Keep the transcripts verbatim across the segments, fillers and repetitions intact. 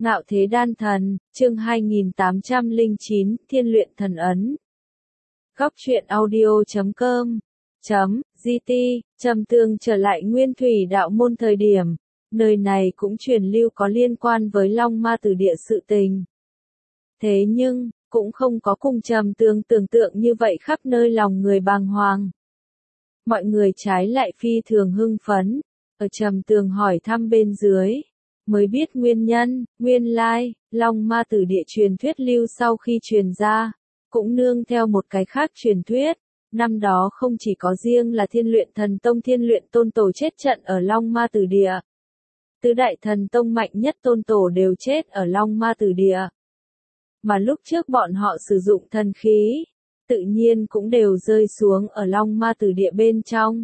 Ngạo Thế Đan Thần, chương hai nghìn tám trăm lẻ chín, Thiên Luyện Thần Ấn. Góc truyện audio chấm com chấm gt, Trầm Tường trở lại Nguyên Thủy Đạo Môn thời điểm, nơi này cũng truyền lưu có liên quan với Long Ma Tử Địa sự tình. Thế nhưng, cũng không có cùng Trầm Tường tưởng tượng như vậy khắp nơi lòng người bàng hoàng. Mọi người trái lại phi thường hưng phấn, ở Trầm Tường hỏi thăm bên dưới, mới biết nguyên nhân, nguyên lai, Long Ma Tử Địa truyền thuyết lưu sau khi truyền ra, cũng nương theo một cái khác truyền thuyết, năm đó không chỉ có riêng là Thiên Luyện Thần Tông Thiên Luyện Tôn Tổ chết trận ở Long Ma Tử Địa. Tứ đại thần tông mạnh nhất tôn tổ đều chết ở Long Ma Tử Địa. Mà lúc trước bọn họ sử dụng thần khí, tự nhiên cũng đều rơi xuống ở Long Ma Tử Địa bên trong.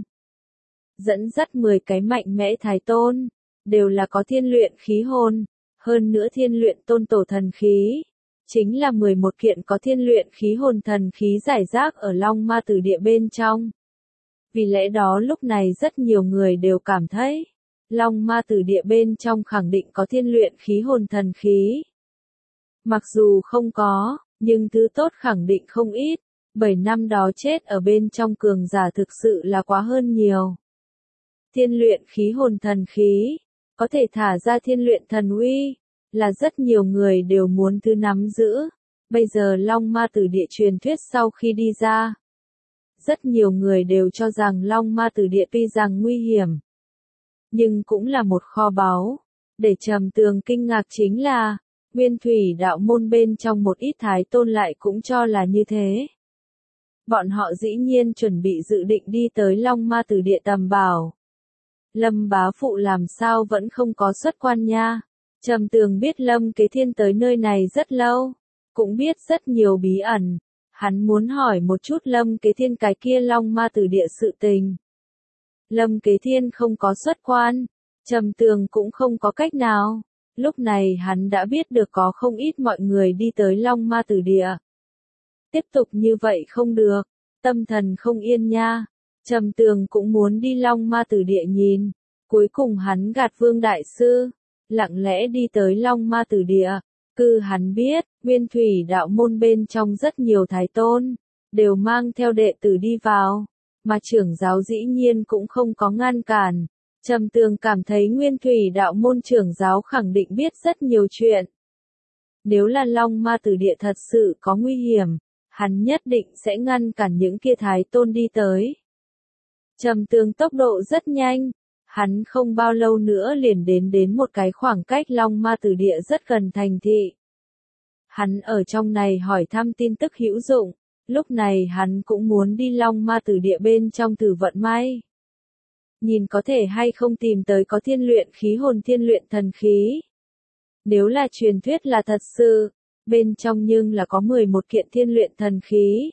Dẫn dắt mười cái mạnh mẽ thái tôn, đều là có thiên luyện khí hồn, hơn nữa thiên luyện tôn tổ thần khí, chính là mười một kiện có thiên luyện khí hồn thần khí giải rác ở Long Ma Tử Địa bên trong. Vì lẽ đó lúc này rất nhiều người đều cảm thấy, Long Ma Tử Địa bên trong khẳng định có thiên luyện khí hồn thần khí. Mặc dù không có, nhưng thứ tốt khẳng định không ít, bởi năm đó chết ở bên trong cường giả thực sự là quá hơn nhiều. Thiên luyện khí hồn thần khí, có thể thả ra thiên luyện thần uy, là rất nhiều người đều muốn thứ nắm giữ. Bây giờ Long Ma Tử Địa truyền thuyết sau khi đi ra, rất nhiều người đều cho rằng Long Ma Tử Địa tuy rằng nguy hiểm, nhưng cũng là một kho báu. Để Trầm Tường kinh ngạc chính là, Nguyên Thủy Đạo Môn bên trong một ít thái tôn lại cũng cho là như thế. Bọn họ dĩ nhiên chuẩn bị dự định đi tới Long Ma Tử Địa tầm bảo. Lâm bá phụ làm sao vẫn không có xuất quan nha. Trầm Tường biết Lâm Kế Thiên tới nơi này rất lâu, cũng biết rất nhiều bí ẩn. Hắn muốn hỏi một chút Lâm Kế Thiên cái kia Long Ma Tử Địa sự tình. Lâm Kế Thiên không có xuất quan, Trầm Tường cũng không có cách nào. Lúc này hắn đã biết được có không ít mọi người đi tới Long Ma Tử Địa. Tiếp tục như vậy không được, tâm thần không yên nha. Trầm Tường cũng muốn đi Long Ma Tử Địa nhìn. Cuối cùng hắn gạt Vương Đại Sư, lặng lẽ đi tới Long Ma Tử Địa. Cư hắn biết, Nguyên Thủy Đạo Môn bên trong rất nhiều thái tôn, đều mang theo đệ tử đi vào, mà trưởng giáo dĩ nhiên cũng không có ngăn cản. Trầm Tường cảm thấy Nguyên Thủy Đạo Môn trưởng giáo khẳng định biết rất nhiều chuyện. Nếu là Long Ma Tử Địa thật sự có nguy hiểm, hắn nhất định sẽ ngăn cản những kia thái tôn đi tới. Trầm Tường tốc độ rất nhanh, hắn không bao lâu nữa liền đến đến một cái khoảng cách Long Ma Tử Địa rất gần thành thị. Hắn ở trong này hỏi thăm tin tức hữu dụng, lúc này hắn cũng muốn đi Long Ma Tử Địa bên trong thử vận may. Nhìn có thể hay không tìm tới có thiên luyện khí hồn thiên luyện thần khí. Nếu là truyền thuyết là thật sự, bên trong nhưng là có mười một kiện thiên luyện thần khí.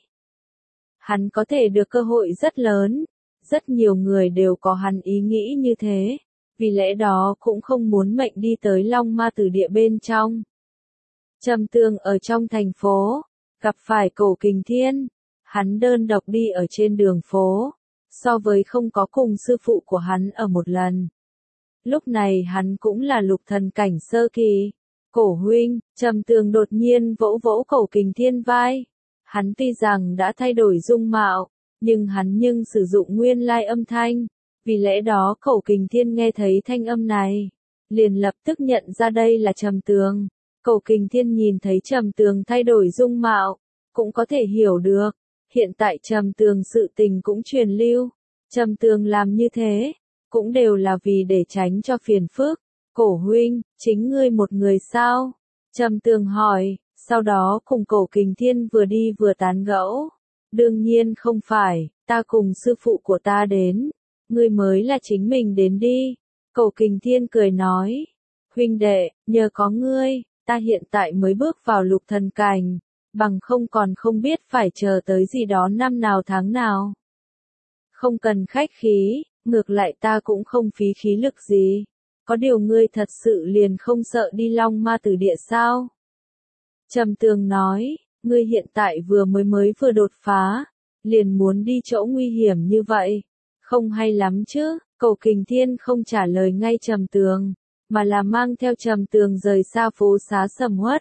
Hắn có thể được cơ hội rất lớn, rất nhiều người đều có hắn ý nghĩ như thế, vì lẽ đó cũng không muốn mệnh đi tới Long Ma Tử Địa bên trong. Trầm Tường ở trong thành phố, gặp phải Cổ Kình Thiên, hắn đơn độc đi ở trên đường phố, so với không có cùng sư phụ của hắn ở một lần. Lúc này hắn cũng là lục thần cảnh sơ kỳ. Cổ huynh, Trầm Tường đột nhiên vỗ vỗ Cổ Kình Thiên vai. Hắn tuy rằng đã thay đổi dung mạo, nhưng hắn nhưng sử dụng nguyên lai âm thanh. Vì lẽ đó Cổ Kình Thiên nghe thấy thanh âm này, liền lập tức nhận ra đây là Trầm Tường. Cổ Kình Thiên nhìn thấy Trầm Tường thay đổi dung mạo, cũng có thể hiểu được. Hiện tại Trầm Tường sự tình cũng truyền lưu. Trầm Tường làm như thế, cũng đều là vì để tránh cho phiền phức. Cổ huynh, chính ngươi một người sao? Trầm Tường hỏi, sau đó cùng Cổ Kình Thiên vừa đi vừa tán gẫu. Đương nhiên không phải, ta cùng sư phụ của ta đến. Ngươi mới là chính mình đến đi. Cổ Kình Thiên cười nói, huynh đệ, nhờ có ngươi, ta hiện tại mới bước vào lục thần cảnh, bằng không còn không biết phải chờ tới gì đó năm nào tháng nào. Không cần khách khí, ngược lại ta cũng không phí khí lực gì. Có điều ngươi thật sự liền không sợ đi Long Ma Tử Địa sao? Trầm Tường nói, ngươi hiện tại vừa mới mới vừa đột phá, liền muốn đi chỗ nguy hiểm như vậy, không hay lắm chứ. Cổ Kình Thiên không trả lời ngay Trầm Tường, mà là mang theo Trầm Tường rời xa phố xá sầm uất.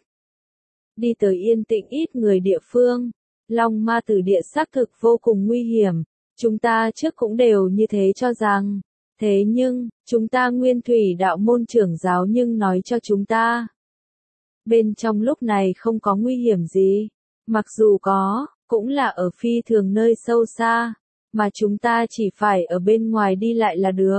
Đi tới yên tĩnh ít người địa phương, Long Ma Tử Địa xác thực vô cùng nguy hiểm, chúng ta trước cũng đều như thế cho rằng. Thế nhưng, chúng ta Nguyên Thủy đạo môn trưởng giáo nhưng nói cho chúng ta. Bên trong lúc này không có nguy hiểm gì, mặc dù có, cũng là ở phi thường nơi sâu xa, mà chúng ta chỉ phải ở bên ngoài đi lại là được.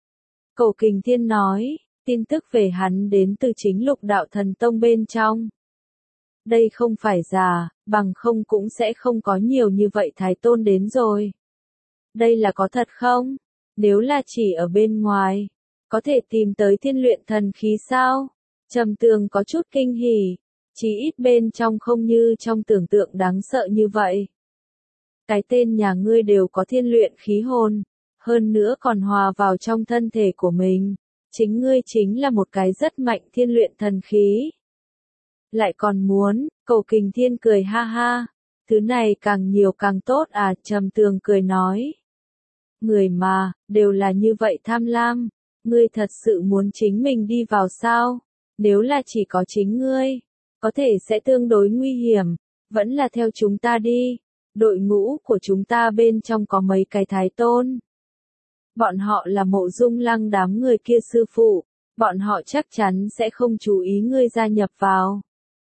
Cổ Kình Thiên nói, tin tức về hắn đến từ chính Lục Đạo Thần Tông bên trong. Đây không phải giả, bằng không cũng sẽ không có nhiều như vậy Thái Tôn đến rồi. Đây là có thật không? Nếu là chỉ ở bên ngoài, có thể tìm tới thiên luyện thần khí sao? Trầm Tường có chút kinh hỉ, chỉ ít bên trong không như trong tưởng tượng đáng sợ như vậy. Cái tên nhà ngươi đều có thiên luyện khí hồn, hơn nữa còn hòa vào trong thân thể của mình. Chính ngươi chính là một cái rất mạnh thiên luyện thần khí. Lại còn muốn, Cổ Kình Thiên cười ha ha, thứ này càng nhiều càng tốt à, Trầm Tường cười nói. Người mà, đều là như vậy tham lam, ngươi thật sự muốn chính mình đi vào sao? Nếu là chỉ có chính ngươi, có thể sẽ tương đối nguy hiểm, vẫn là theo chúng ta đi, đội ngũ của chúng ta bên trong có mấy cái Thái Tôn. Bọn họ là Mộ Dung Lăng đám người kia sư phụ, bọn họ chắc chắn sẽ không chú ý ngươi gia nhập vào.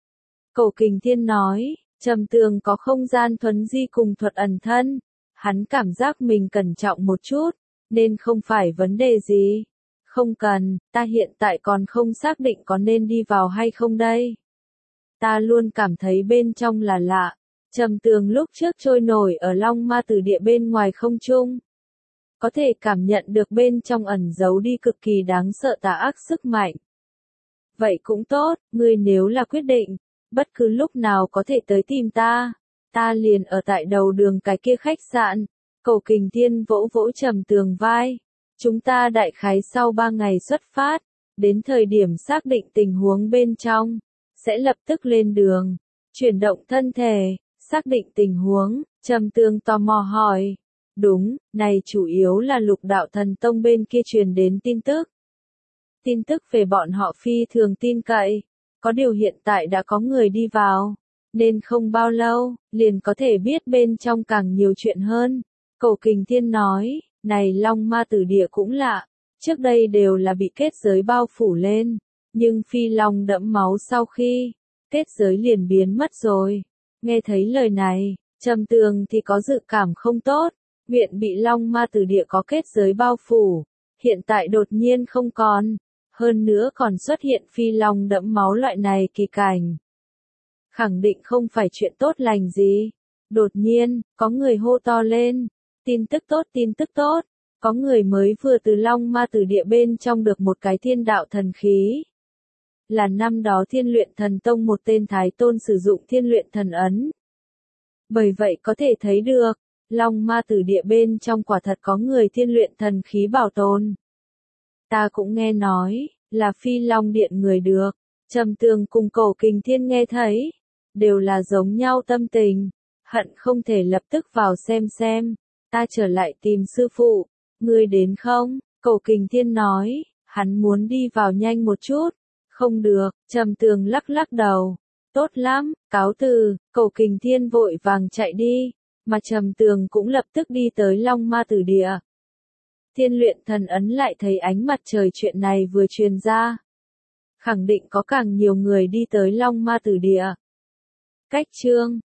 Cổ Kình Thiên nói, Trầm Tường có không gian thuấn di cùng thuật ẩn thân, hắn cảm giác mình cẩn trọng một chút, nên không phải vấn đề gì. Không cần, ta hiện tại còn không xác định có nên đi vào hay không đây. Ta luôn cảm thấy bên trong là lạ. Trầm Tường lúc trước trôi nổi ở Long Ma Tử Địa bên ngoài không trung. Có thể cảm nhận được bên trong ẩn giấu đi cực kỳ đáng sợ tà ác sức mạnh. Vậy cũng tốt, ngươi nếu là quyết định, bất cứ lúc nào có thể tới tìm ta. Ta liền ở tại đầu đường cái kia khách sạn. Cổ Kình Thiên vỗ vỗ Trầm Tường vai. Chúng ta đại khái sau ba ngày xuất phát, đến thời điểm xác định tình huống bên trong, sẽ lập tức lên đường, chuyển động thân thể, xác định tình huống, Trầm Tường tò mò hỏi. Đúng, này chủ yếu là Lục Đạo Thần Tông bên kia truyền đến tin tức. Tin tức về bọn họ phi thường tin cậy, có điều hiện tại đã có người đi vào, nên không bao lâu, liền có thể biết bên trong càng nhiều chuyện hơn. Cổ Kình Thiên nói. Này Long Ma Tử Địa cũng lạ, trước đây đều là bị kết giới bao phủ lên, nhưng phi long đẫm máu sau khi, kết giới liền biến mất rồi. Nghe thấy lời này, Trầm Tường thì có dự cảm không tốt, viện bị Long Ma Tử Địa có kết giới bao phủ, hiện tại đột nhiên không còn, hơn nữa còn xuất hiện phi long đẫm máu loại này kỳ cảnh. Khẳng định không phải chuyện tốt lành gì. Đột nhiên, có người hô to lên. Tin tức tốt, tin tức tốt, có người mới vừa từ Long Ma Tử Địa bên trong được một cái thiên đạo thần khí. Là năm đó Thiên Luyện Thần Tông một tên Thái Tôn sử dụng Thiên Luyện Thần Ấn. Bởi vậy có thể thấy được, Long Ma Tử Địa bên trong quả thật có người Thiên Luyện Thần khí bảo tồn. Ta cũng nghe nói, là Phi Long Điện người được, Trầm Tường cùng Cổ Kình Thiên nghe thấy, đều là giống nhau tâm tình, hận không thể lập tức vào xem xem. Ta trở lại tìm sư phụ, ngươi đến không? Cổ Kình Thiên nói, hắn muốn đi vào nhanh một chút. Không được, Trầm Tường lắc lắc đầu. Tốt lắm, cáo từ, Cổ Kình Thiên vội vàng chạy đi, mà Trầm Tường cũng lập tức đi tới Long Ma Tử Địa. Thiên Luyện Thần Ấn lại thấy ánh mặt trời chuyện này vừa truyền ra. Khẳng định có càng nhiều người đi tới Long Ma Tử Địa. Cách chương